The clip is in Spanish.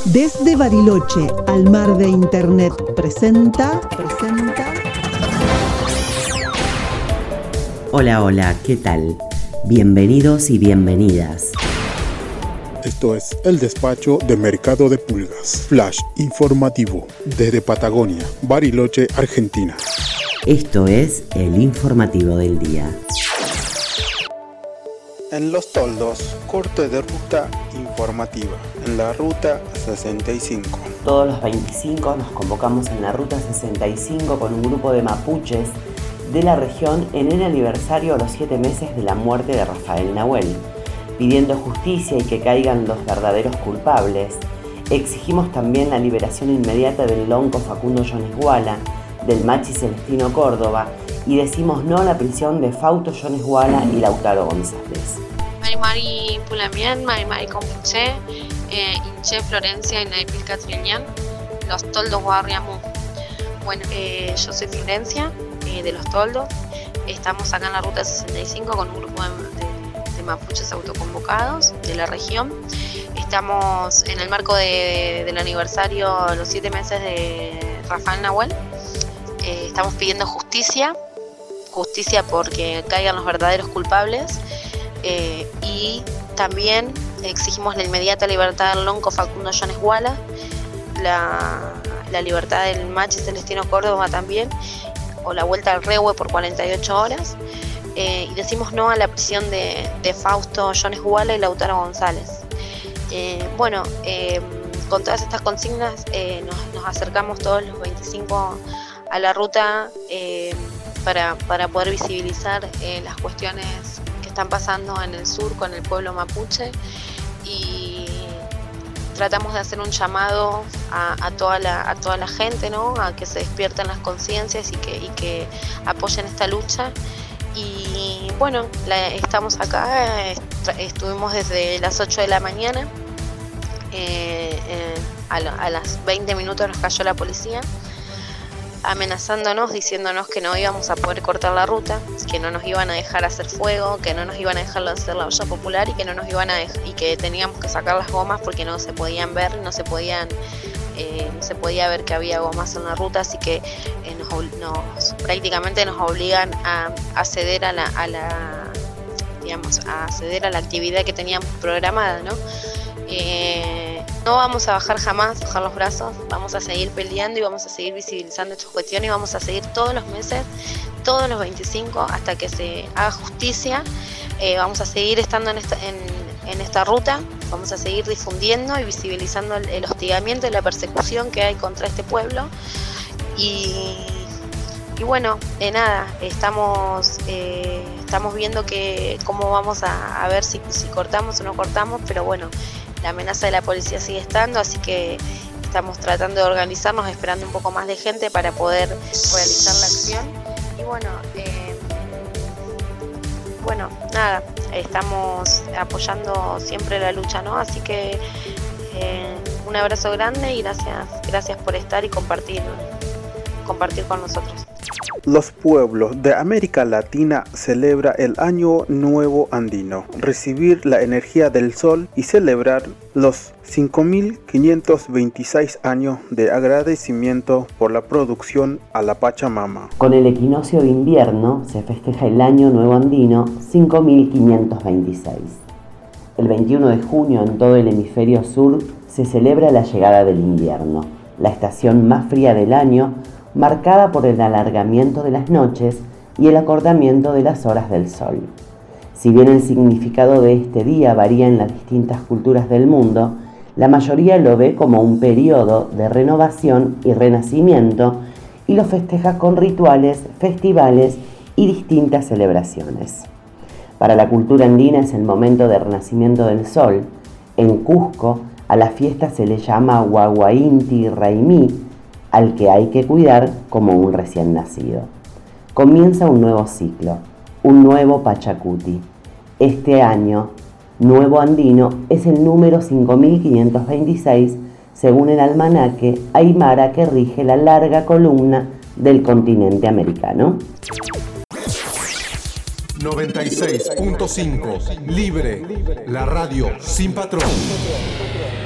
Desde Bariloche al mar de Internet presenta. Hola, ¿qué tal? Bienvenidos y bienvenidas. Esto es el despacho de Mercado de Pulgas, flash informativo desde Patagonia, Bariloche, Argentina. Esto es el informativo del día. En Los Toldos, corte de ruta informativa, en la ruta 65. Todos los 25 nos convocamos en la ruta 65 con un grupo de mapuches de la región en el aniversario a los 7 meses de la muerte de Rafael Nahuel, pidiendo justicia y que caigan los verdaderos culpables. Exigimos también la liberación inmediata del lonco Facundo Yonesguala, del Machi Celestino Córdoba, y decimos no a la prisión de Fausto Yonesguala y Lautaro González. Mari Pulamian, Mari Compuche, Inche Florencia y Naipil Catrillán, Los Toldos Guarriamú. Bueno, yo soy Florencia, de Los Toldos. Estamos acá en la ruta 65 con un grupo de mapuches autoconvocados de la región. Estamos en el marco del aniversario a los 7 meses de Rafael Nahuel. Estamos pidiendo justicia porque caigan los verdaderos culpables, y también exigimos la inmediata libertad del lonco Facundo Yonesguala, la libertad del Machi Celestino Córdoba también, o la vuelta al Rehue por 48 horas, y decimos no a la prisión de Fausto Yonesguala y Lautaro González. Con todas estas consignas nos acercamos todos los 25 a la ruta para poder visibilizar las cuestiones que están pasando en el sur con el pueblo mapuche, y tratamos de hacer un llamado a toda la gente, ¿no? A que se despierten las conciencias y que apoyen esta lucha. Y bueno, estamos acá, estuvimos desde las 8 de la mañana, a las 20 minutos nos cayó la policía, amenazándonos, diciéndonos que no íbamos a poder cortar la ruta, que no nos iban a dejar hacer fuego, que no nos iban a dejar hacer la olla popular, y que no nos iban a y que teníamos que sacar las gomas porque no se podían ver, no se podía ver que había gomas en la ruta, así que prácticamente nos obligan a ceder a la actividad que teníamos programada, ¿no? No vamos a bajar jamás, bajar los brazos, vamos a seguir peleando y vamos a seguir visibilizando estas cuestiones, y vamos a seguir todos los meses, todos los 25, hasta que se haga justicia. Vamos a seguir estando en esta ruta, vamos a seguir difundiendo y visibilizando el hostigamiento y la persecución que hay contra este pueblo. Y bueno, estamos viendo cómo vamos a ver si cortamos o no cortamos, pero bueno, la amenaza de la policía sigue estando, así que estamos tratando de organizarnos, esperando un poco más de gente para poder realizar la acción. Y estamos apoyando siempre la lucha, ¿no? Así que un abrazo grande y gracias por estar y compartir con nosotros. Los pueblos de América Latina celebran el Año Nuevo Andino, recibir la energía del sol y celebrar los 5.526 años de agradecimiento por la producción a la Pachamama. Con el equinoccio de invierno se festeja el Año Nuevo Andino 5.526. El 21 de junio en todo el hemisferio sur se celebra la llegada del invierno, la estación más fría del año, marcada por el alargamiento de las noches y el acortamiento de las horas del sol. Si bien el significado de este día varía en las distintas culturas del mundo, la mayoría lo ve como un periodo de renovación y renacimiento, y lo festeja con rituales, festivales y distintas celebraciones. Para la cultura andina es el momento de renacimiento del sol. En Cusco, a la fiesta se le llama Huahuainti Raimí, al que hay que cuidar como un recién nacido. Comienza un nuevo ciclo, un nuevo Pachacuti. Este año, Nuevo Andino es el número 5526, según el almanaque aymara que rige la larga columna del continente americano. 96.5 Libre, la radio sin patrón.